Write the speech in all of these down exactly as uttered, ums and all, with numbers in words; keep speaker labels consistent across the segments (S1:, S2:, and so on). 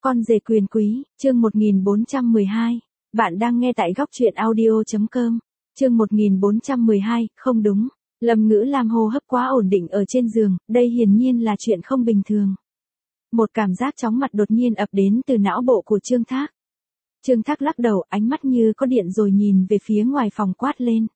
S1: Con rể quyền quý, chương một nghìn bốn trăm mười hai. Bạn đang nghe tại góc truyện audio.com. Chương một nghìn bốn trăm mười hai, không đúng. Lâm Ngữ Lam hô hấp quá ổn định ở trên giường, đây hiển nhiên là chuyện không bình thường. Một cảm giác chóng mặt đột nhiên ập đến từ não bộ của Trương Thác. Trương Thác lắc đầu, ánh mắt như có điện rồi nhìn về phía ngoài phòng quát lên.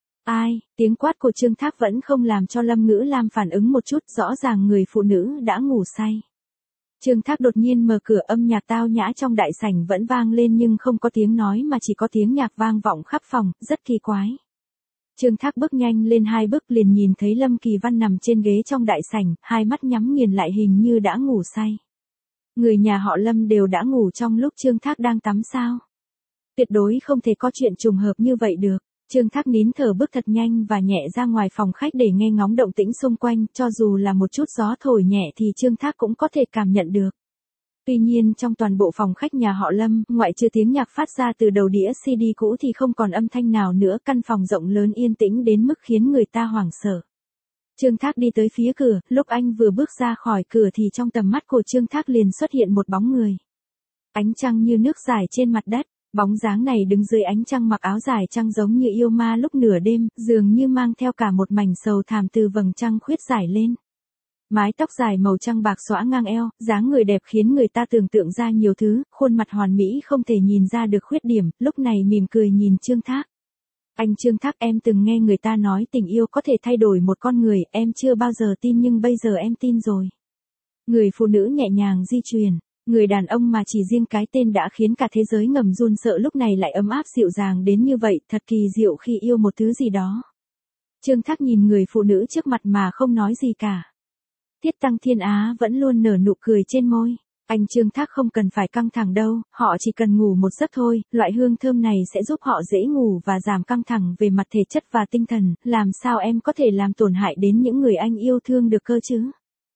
S1: Ai, tiếng quát của Trương Thác vẫn không làm cho Lâm Ngữ Lam phản ứng một chút, rõ ràng người phụ nữ đã ngủ say. Trương Thác đột nhiên mở cửa, âm nhạc tao nhã trong đại sảnh vẫn vang lên nhưng không có tiếng nói mà chỉ có tiếng nhạc vang vọng khắp phòng, rất kỳ quái. Trương Thác bước nhanh lên hai bước liền nhìn thấy Lâm Kỳ Văn nằm trên ghế trong đại sảnh, hai mắt nhắm nghiền lại hình như đã ngủ say. Người nhà họ Lâm đều đã ngủ trong lúc Trương Thác đang tắm sao? Tuyệt đối không thể có chuyện trùng hợp như vậy được. Trương Thác nín thở bước thật nhanh và nhẹ ra ngoài phòng khách để nghe ngóng động tĩnh xung quanh, cho dù là một chút gió thổi nhẹ thì Trương Thác cũng có thể cảm nhận được. Tuy nhiên trong toàn bộ phòng khách nhà họ Lâm, ngoại trừ tiếng nhạc phát ra từ đầu đĩa xê đê cũ thì không còn âm thanh nào nữa, căn phòng rộng lớn yên tĩnh đến mức khiến người ta hoảng sợ. Trương Thác đi tới phía cửa, lúc anh vừa bước ra khỏi cửa thì trong tầm mắt của Trương Thác liền xuất hiện một bóng người. Ánh trăng như nước rải trên mặt đất. Bóng dáng này đứng dưới ánh trăng mặc áo dài trăng giống như yêu ma lúc nửa đêm, dường như mang theo cả một mảnh sầu thảm từ vầng trăng khuyết rải lên. Mái tóc dài màu trắng bạc xõa ngang eo, dáng người đẹp khiến người ta tưởng tượng ra nhiều thứ, khuôn mặt hoàn mỹ không thể nhìn ra được khuyết điểm, lúc này mỉm cười nhìn Trương Thác. Anh Trương Thác, em từng nghe người ta nói tình yêu có thể thay đổi một con người, em chưa bao giờ tin nhưng bây giờ em tin rồi. Người phụ nữ nhẹ nhàng di chuyển. Người đàn ông mà chỉ riêng cái tên đã khiến cả thế giới ngầm run sợ lúc này lại ấm áp dịu dàng đến như vậy, thật kỳ diệu khi yêu một thứ gì đó. Trương Thác nhìn người phụ nữ trước mặt mà không nói gì cả. Tiết Tăng Thiên Á vẫn luôn nở nụ cười trên môi. Anh Trương Thác không cần phải căng thẳng đâu, họ chỉ cần ngủ một giấc thôi, loại hương thơm này sẽ giúp họ dễ ngủ và giảm căng thẳng về mặt thể chất và tinh thần, làm sao em có thể làm tổn hại đến những người anh yêu thương được cơ chứ?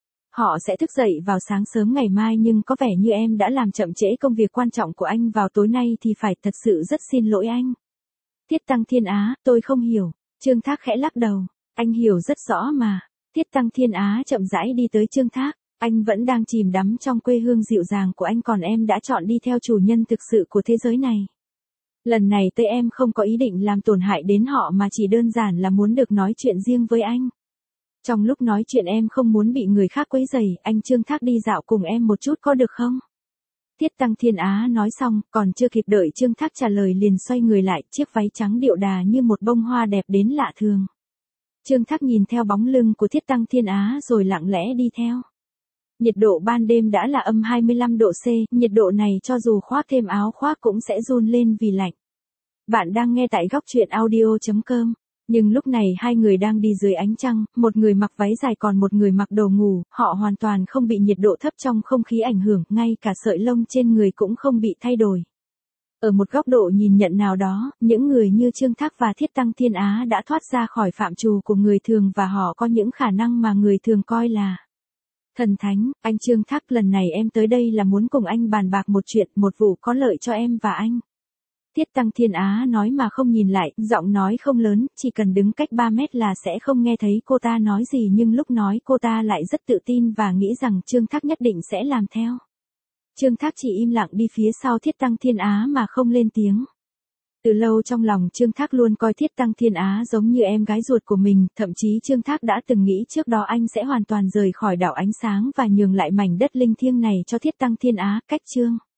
S1: Họ sẽ thức dậy vào sáng sớm ngày mai nhưng có vẻ như em đã làm chậm trễ công việc quan trọng của anh vào tối nay thì phải thật sự rất xin lỗi anh. Tiết Tăng Thiên Á, tôi không hiểu. Trương Thác khẽ lắc đầu. Anh hiểu rất rõ mà. Tiết Tăng Thiên Á chậm rãi đi tới Trương Thác. Anh vẫn đang chìm đắm trong quê hương dịu dàng của anh còn em đã chọn đi theo chủ nhân thực sự của thế giới này. Lần này tới em không có ý định làm tổn hại đến họ mà chỉ đơn giản là muốn được nói chuyện riêng với anh. Trong lúc nói chuyện em không muốn bị người khác quấy rầy, anh Trương Thác đi dạo cùng em một chút có được không? Tiết Tăng Thiên Á nói xong, còn chưa kịp đợi Trương Thác trả lời liền xoay người lại, chiếc váy trắng điệu đà như một bông hoa đẹp đến lạ thường. Trương Thác nhìn theo bóng lưng của Tiết Tăng Thiên Á rồi lặng lẽ đi theo. Nhiệt độ ban đêm đã là âm hai mươi lăm độ C, nhiệt độ này cho dù khoác thêm áo khoác cũng sẽ run lên vì lạnh. Bạn đang nghe tại góc truyện audio.com. Nhưng lúc này hai người đang đi dưới ánh trăng, một người mặc váy dài còn một người mặc đồ ngủ, họ hoàn toàn không bị nhiệt độ thấp trong không khí ảnh hưởng, ngay cả sợi lông trên người cũng không bị thay đổi. Ở một góc độ nhìn nhận nào đó, những người như Trương Thác và Tiết Tăng Thiên Á đã thoát ra khỏi phạm trù của người thường và họ có những khả năng mà người thường coi là thần thánh. Anh Trương Thác, lần này em tới đây là muốn cùng anh bàn bạc một chuyện, một vụ có lợi cho em và anh. Tiết Tăng Thiên Á nói mà không nhìn lại, giọng nói không lớn, chỉ cần đứng cách ba mét là sẽ không nghe thấy cô ta nói gì nhưng lúc nói cô ta lại rất tự tin và nghĩ rằng Trương Thác nhất định sẽ làm theo. Trương Thác chỉ im lặng đi phía sau Tiết Tăng Thiên Á mà không lên tiếng. Từ lâu trong lòng Trương Thác luôn coi Tiết Tăng Thiên Á giống như em gái ruột của mình, thậm chí Trương Thác đã từng nghĩ trước đó anh sẽ hoàn toàn rời khỏi đảo ánh sáng và nhường lại mảnh đất linh thiêng này cho Tiết Tăng Thiên Á. Cách Trương